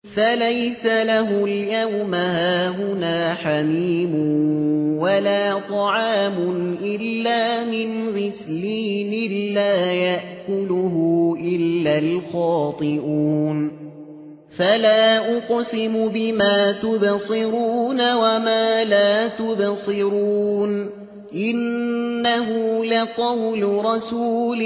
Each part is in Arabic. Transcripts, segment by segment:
فليس له اليوم هاهنا حميم ولا طعام إلا من غسلين لا يأكله إلا الخاطئون فلا أقسم بما تبصرون وما لا تبصرون إنه لقول رسول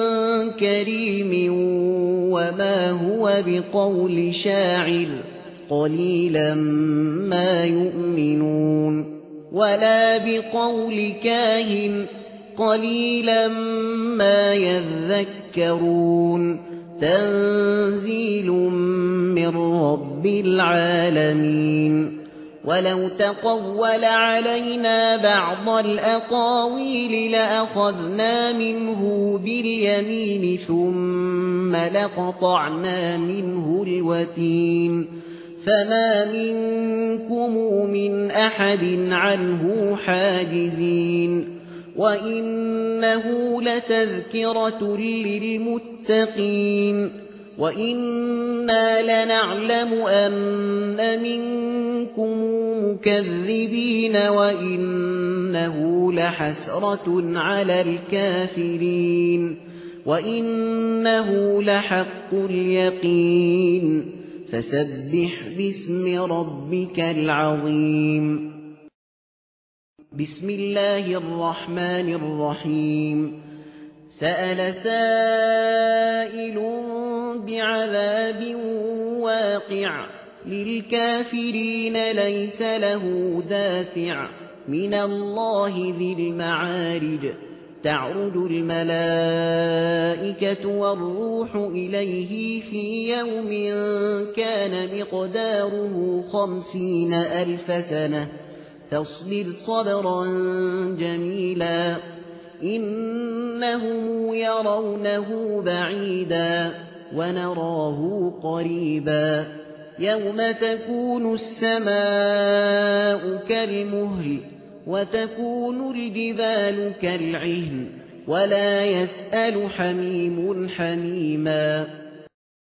كريم وما هو بقول شاعر قليلا ما يؤمنون ولا بقول كاهن قليلا ما يذكرون تنزيل من رب العالمين ولو تقول علينا بعض الأقاويل لأخذنا منه باليمين ثم لقطعنا منه الوتين فما منكم من أحد عنه حاجزين وإنه لتذكرة للمتقين وإنا لنعلم أن منكم مكذبين وإنه لحسرة على الكافرين وإنه لحق اليقين فسبح باسم ربك العظيم بسم الله الرحمن الرحيم سأل سائل بعذاب واقع للكافرين ليس له دافع من الله ذي المعارج تعرج الملائكة والروح إليه في يوم كان مقداره 50,000 سنة فاصبر صبرا جميلا إنهم يرونه بعيدا ونراه قريبا يوم تكون السماء كالمهل وتكون الجبال كالعهن ولا يسأل حميم حميما